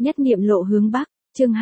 Nhất niệm lộ hướng Bắc, chương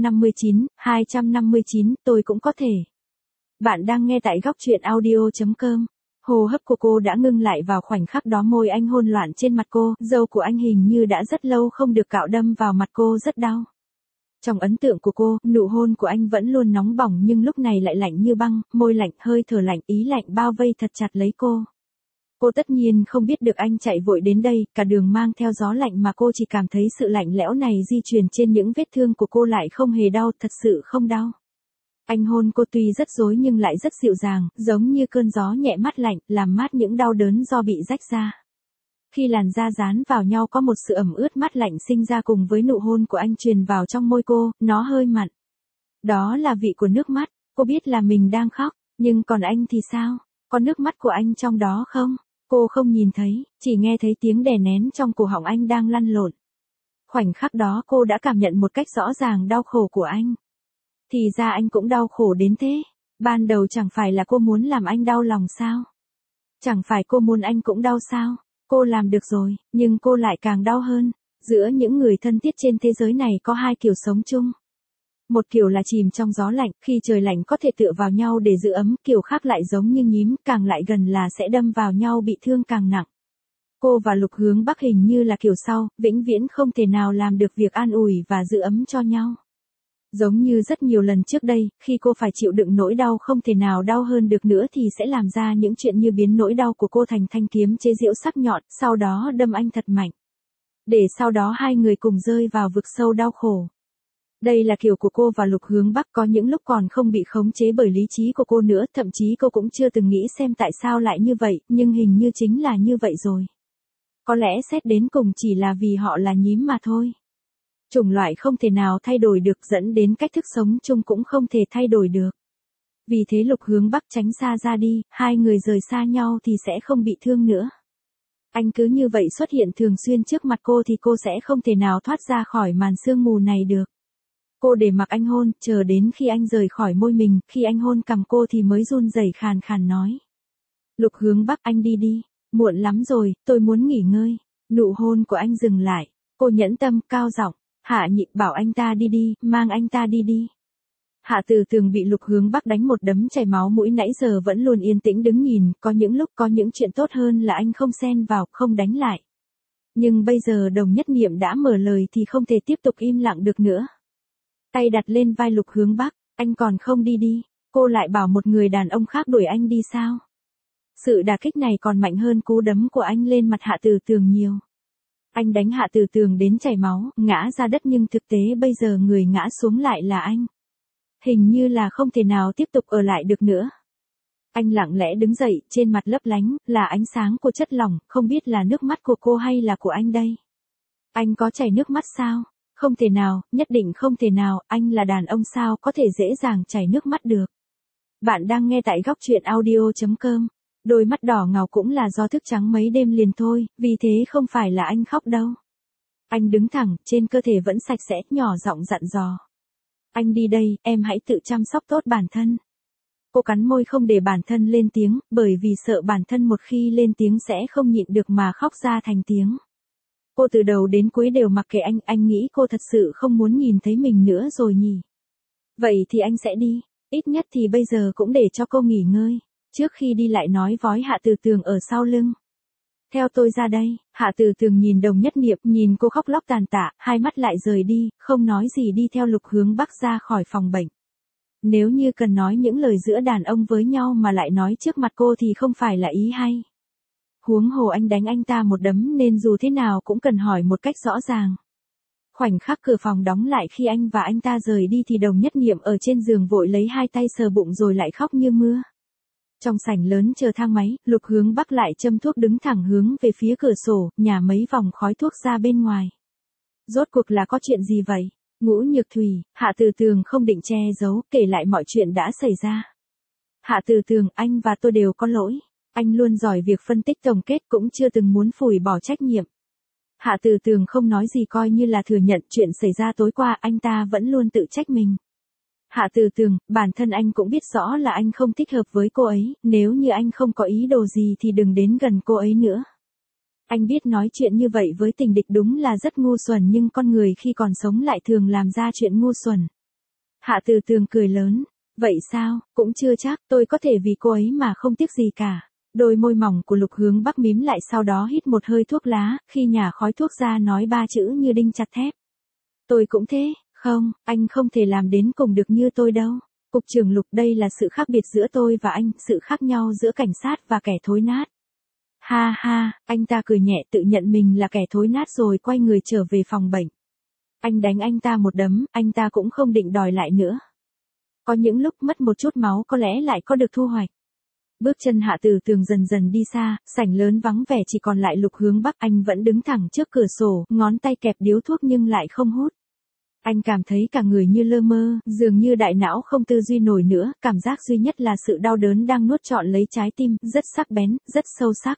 259, tôi cũng có thể. Bạn đang nghe tại góc truyện audio.com. Hô hấp của cô đã ngưng lại vào khoảnh khắc đó, môi anh hôn loạn trên mặt cô, râu của anh hình như đã rất lâu không được cạo đâm vào mặt cô, rất đau. Trong ấn tượng của cô, nụ hôn của anh vẫn luôn nóng bỏng nhưng lúc này lại lạnh như băng, môi lạnh, hơi thở lạnh, ý lạnh bao vây thật chặt lấy cô. Cô tất nhiên không biết được anh chạy vội đến đây, cả đường mang theo gió lạnh mà cô chỉ cảm thấy sự lạnh lẽo này di chuyển trên những vết thương của cô lại không hề đau, thật sự không đau. Anh hôn cô tuy rất rối nhưng lại rất dịu dàng, giống như cơn gió nhẹ mát lạnh, làm mát những đau đớn do bị rách da. Khi làn da dán vào nhau có một sự ẩm ướt mát lạnh sinh ra cùng với nụ hôn của anh truyền vào trong môi cô, nó hơi mặn. Đó là vị của nước mắt, cô biết là mình đang khóc, nhưng còn anh thì sao? Có nước mắt của anh trong đó không? Cô không nhìn thấy, chỉ nghe thấy tiếng đè nén trong cổ họng anh đang lăn lộn. Khoảnh khắc đó cô đã cảm nhận một cách rõ ràng đau khổ của anh. Thì ra anh cũng đau khổ đến thế. Ban đầu chẳng phải là cô muốn làm anh đau lòng sao? Chẳng phải cô muốn anh cũng đau sao? Cô làm được rồi, nhưng cô lại càng đau hơn. Giữa những người thân thiết trên thế giới này có hai kiểu sống chung. Một kiểu là chìm trong gió lạnh, khi trời lạnh có thể tựa vào nhau để giữ ấm, kiểu khác lại giống như nhím, càng lại gần là sẽ đâm vào nhau bị thương càng nặng. Cô và Lục Hướng Bắc hình như là kiểu sau, vĩnh viễn không thể nào làm được việc an ủi và giữ ấm cho nhau. Giống như rất nhiều lần trước đây, khi cô phải chịu đựng nỗi đau không thể nào đau hơn được nữa thì sẽ làm ra những chuyện như biến nỗi đau của cô thành thanh kiếm chế giễu sắc nhọn, sau đó đâm anh thật mạnh. Để sau đó hai người cùng rơi vào vực sâu đau khổ. Đây là kiểu của cô và Lục Hướng Bắc, có những lúc còn không bị khống chế bởi lý trí của cô nữa, thậm chí cô cũng chưa từng nghĩ xem tại sao lại như vậy, nhưng hình như chính là như vậy rồi. Có lẽ xét đến cùng chỉ là vì họ là nhím mà thôi. Chủng loại không thể nào thay đổi được dẫn đến cách thức sống chung cũng không thể thay đổi được. Vì thế Lục Hướng Bắc tránh xa ra đi, hai người rời xa nhau thì sẽ không bị thương nữa. Anh cứ như vậy xuất hiện thường xuyên trước mặt cô thì cô sẽ không thể nào thoát ra khỏi màn sương mù này được. Cô để mặc anh hôn, chờ đến khi anh rời khỏi môi mình, khi anh hôn cằm cô thì mới run rẩy khàn khàn nói. Lục Hướng Bắc, anh đi đi, muộn lắm rồi, tôi muốn nghỉ ngơi. Nụ hôn của anh dừng lại, cô nhẫn tâm, cao giọng, Hạ Nhị, bảo anh ta đi đi, mang anh ta đi đi. Hạ Từ Tường bị Lục Hướng Bắc đánh một đấm chảy máu mũi, nãy giờ vẫn luôn yên tĩnh đứng nhìn, có những lúc có những chuyện tốt hơn là anh không xen vào, không đánh lại. Nhưng bây giờ Đồng Nhất Niệm đã mở lời thì không thể tiếp tục im lặng được nữa. Tay đặt lên vai Lục Hướng Bắc, anh còn không đi đi, cô lại bảo một người đàn ông khác đuổi anh đi sao? Sự đả kích này còn mạnh hơn cú đấm của anh lên mặt Hạ Từ Tường nhiều. Anh đánh Hạ Từ Tường đến chảy máu, ngã ra đất nhưng thực tế bây giờ người ngã xuống lại là anh. Hình như là không thể nào tiếp tục ở lại được nữa. Anh lặng lẽ đứng dậy, trên mặt lấp lánh, là ánh sáng của chất lỏng, không biết là nước mắt của cô hay là của anh đây. Anh có chảy nước mắt sao? Không thể nào, nhất định không thể nào, anh là đàn ông sao có thể dễ dàng chảy nước mắt được. Bạn đang nghe tại góc truyện audio.com. Đôi mắt đỏ ngầu cũng là do thức trắng mấy đêm liền thôi, vì thế không phải là anh khóc đâu. Anh đứng thẳng, trên cơ thể vẫn sạch sẽ, nhỏ giọng dặn dò. Anh đi đây, em hãy tự chăm sóc tốt bản thân. Cô cắn môi không để bản thân lên tiếng, bởi vì sợ bản thân một khi lên tiếng sẽ không nhịn được mà khóc ra thành tiếng. Cô từ đầu đến cuối đều mặc kệ anh nghĩ cô thật sự không muốn nhìn thấy mình nữa rồi nhỉ. Vậy thì anh sẽ đi, ít nhất thì bây giờ cũng để cho cô nghỉ ngơi. Trước khi đi lại nói vói Hạ Từ Tường ở sau lưng. Theo tôi ra đây, Hạ Từ Tường nhìn Đồng Nhất Niệm, nhìn cô khóc lóc tàn tạ, hai mắt lại rời đi, không nói gì đi theo Lục Hướng Bắc ra khỏi phòng bệnh. Nếu như cần nói những lời giữa đàn ông với nhau mà lại nói trước mặt cô thì không phải là ý hay. Huống hồ anh đánh anh ta một đấm nên dù thế nào cũng cần hỏi một cách rõ ràng. Khoảnh khắc cửa phòng đóng lại khi anh và anh ta rời đi thì Đồng Nhất Niệm ở trên giường vội lấy hai tay sờ bụng rồi lại khóc như mưa. Trong sảnh lớn chờ thang máy, Lục Hướng Bắc lại châm thuốc đứng thẳng hướng về phía cửa sổ, nhả mấy vòng khói thuốc ra bên ngoài. Rốt cuộc là có chuyện gì vậy? Ngũ Nhược Thủy, Hạ Từ Tường không định che giấu, kể lại mọi chuyện đã xảy ra. Hạ Từ Tường, anh và tôi đều có lỗi. Anh luôn giỏi việc phân tích tổng kết, cũng chưa từng muốn phủi bỏ trách nhiệm. Hạ Từ Tường không nói gì, coi như là thừa nhận chuyện xảy ra tối qua, anh ta vẫn luôn tự trách mình. Hạ Từ Tường, bản thân anh cũng biết rõ là anh không thích hợp với cô ấy, nếu như anh không có ý đồ gì thì đừng đến gần cô ấy nữa. Anh biết nói chuyện như vậy với tình địch đúng là rất ngu xuẩn nhưng con người khi còn sống lại thường làm ra chuyện ngu xuẩn. Hạ Từ Tường cười lớn. Vậy sao, cũng chưa chắc, tôi có thể vì cô ấy mà không tiếc gì cả. Đôi môi mỏng của Lục Hướng Bắc mím lại sau đó hít một hơi thuốc lá, khi nhả khói thuốc ra nói ba chữ như đinh chặt thép. Tôi cũng thế, không, anh không thể làm đến cùng được như tôi đâu. Cục trưởng Lục, đây là sự khác biệt giữa tôi và anh, sự khác nhau giữa cảnh sát và kẻ thối nát. Ha ha, anh ta cười nhẹ tự nhận mình là kẻ thối nát rồi quay người trở về phòng bệnh. Anh đánh anh ta một đấm, anh ta cũng không định đòi lại nữa. Có những lúc mất một chút máu có lẽ lại có được thu hoạch. Bước chân Hạ Từ Tường dần dần đi xa, sảnh lớn vắng vẻ chỉ còn lại Lục Hướng Bắc. Anh vẫn đứng thẳng trước cửa sổ, ngón tay kẹp điếu thuốc nhưng lại không hút. Anh cảm thấy cả người như lơ mơ, dường như đại não không tư duy nổi nữa, cảm giác duy nhất là sự đau đớn đang nuốt trọn lấy trái tim, rất sắc bén, rất sâu sắc.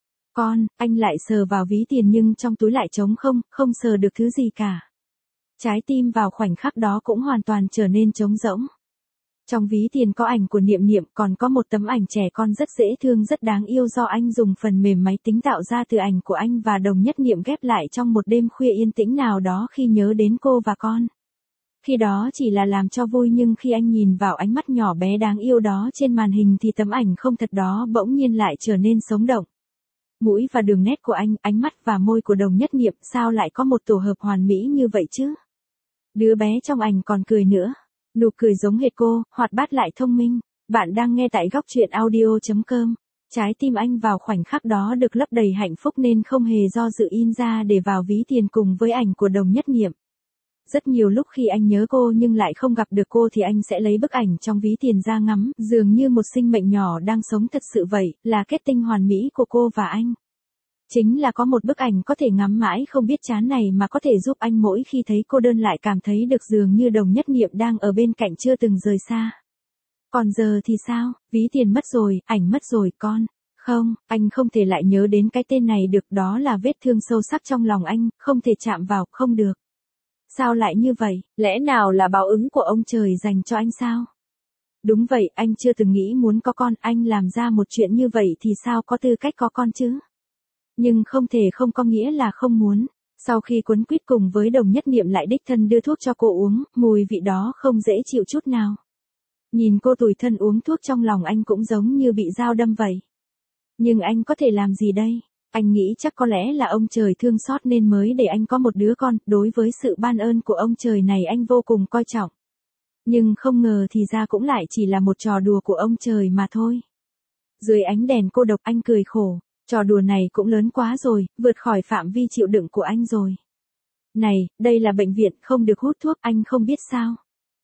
Anh lại sờ vào ví tiền nhưng trong túi lại trống không, không sờ được thứ gì cả. Trái tim vào khoảnh khắc đó cũng hoàn toàn trở nên trống rỗng. Trong ví tiền có ảnh của Niệm Niệm, còn có một tấm ảnh trẻ con rất dễ thương rất đáng yêu do anh dùng phần mềm máy tính tạo ra từ ảnh của anh và Đồng Nhất Niệm ghép lại trong một đêm khuya yên tĩnh nào đó khi nhớ đến cô và con. Khi đó chỉ là làm cho vui nhưng khi anh nhìn vào ánh mắt nhỏ bé đáng yêu đó trên màn hình thì tấm ảnh không thật đó bỗng nhiên lại trở nên sống động. Mũi và đường nét của anh, ánh mắt và môi của Đồng Nhất Niệm sao lại có một tổ hợp hoàn mỹ như vậy chứ? Đứa bé trong ảnh còn cười nữa. Nụ cười giống hệt cô, hoạt bát lại thông minh. Bạn đang nghe tại góc truyện audio.com. Trái tim anh vào khoảnh khắc đó được lấp đầy hạnh phúc nên không hề do dự in ra để vào ví tiền cùng với ảnh của Đồng Nhất Niệm. Rất nhiều lúc khi anh nhớ cô nhưng lại không gặp được cô thì anh sẽ lấy bức ảnh trong ví tiền ra ngắm, dường như một sinh mệnh nhỏ đang sống thật sự vậy, là kết tinh hoàn mỹ của cô và anh. Chính là có một bức ảnh có thể ngắm mãi không biết chán này mà có thể giúp anh mỗi khi thấy cô đơn lại cảm thấy được dường như Đồng Nhất Niệm đang ở bên cạnh chưa từng rời xa. Còn giờ thì sao, ví tiền mất rồi, ảnh mất rồi con. Không, anh không thể lại nhớ đến cái tên này được, đó là vết thương sâu sắc trong lòng anh, không thể chạm vào, không được. Sao lại như vậy, lẽ nào là báo ứng của ông trời dành cho anh sao? Đúng vậy, anh chưa từng nghĩ muốn có con, anh làm ra một chuyện như vậy thì sao có tư cách có con chứ? Nhưng không thể không có nghĩa là không muốn. Sau khi quấn quýt cùng với Đồng Nhất Niệm lại đích thân đưa thuốc cho cô uống, mùi vị đó không dễ chịu chút nào. Nhìn cô tủi thân uống thuốc trong lòng anh cũng giống như bị dao đâm vậy. Nhưng anh có thể làm gì đây? Anh nghĩ chắc có lẽ là ông trời thương xót nên mới để anh có một đứa con, đối với sự ban ơn của ông trời này anh vô cùng coi trọng. Nhưng không ngờ thì ra cũng lại chỉ là một trò đùa của ông trời mà thôi. Dưới ánh đèn cô độc anh cười khổ. Trò đùa này cũng lớn quá rồi, vượt khỏi phạm vi chịu đựng của anh rồi. Này, đây là bệnh viện, không được hút thuốc, anh không biết sao.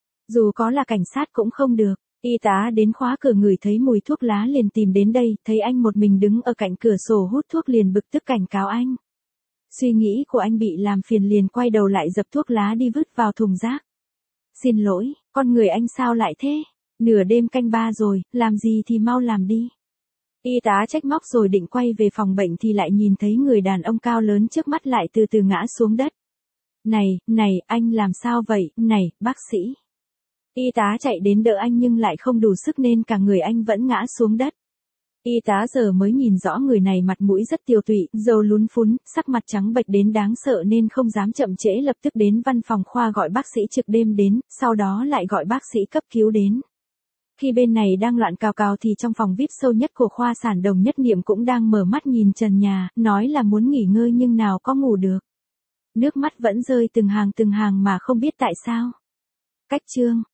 Dù có là cảnh sát cũng không được. Y tá đến khóa cửa ngửi thấy mùi thuốc lá liền tìm đến đây, thấy anh một mình đứng ở cạnh cửa sổ hút thuốc liền bực tức cảnh cáo anh. Suy nghĩ của anh bị làm phiền liền quay đầu lại dập thuốc lá đi vứt vào thùng rác. Xin lỗi, con người anh sao lại thế? Nửa đêm canh ba rồi, làm gì thì mau làm đi. Y tá trách móc rồi định quay về phòng bệnh thì lại nhìn thấy người đàn ông cao lớn trước mắt lại từ từ ngã xuống đất. Này, anh làm sao vậy, này, bác sĩ. Y tá chạy đến đỡ anh nhưng lại không đủ sức nên cả người anh vẫn ngã xuống đất. Y tá giờ mới nhìn rõ người này mặt mũi rất tiều tụy, râu lún phún, sắc mặt trắng bệch đến đáng sợ nên không dám chậm trễ lập tức đến văn phòng khoa gọi bác sĩ trực đêm đến, sau đó lại gọi bác sĩ cấp cứu đến. Khi bên này đang loạn cào cào thì trong phòng VIP sâu nhất của khoa sản Đồng Nhất Niệm cũng đang mở mắt nhìn trần nhà, nói là muốn nghỉ ngơi nhưng nào có ngủ được. Nước mắt vẫn rơi từng hàng mà không biết tại sao. Cách chương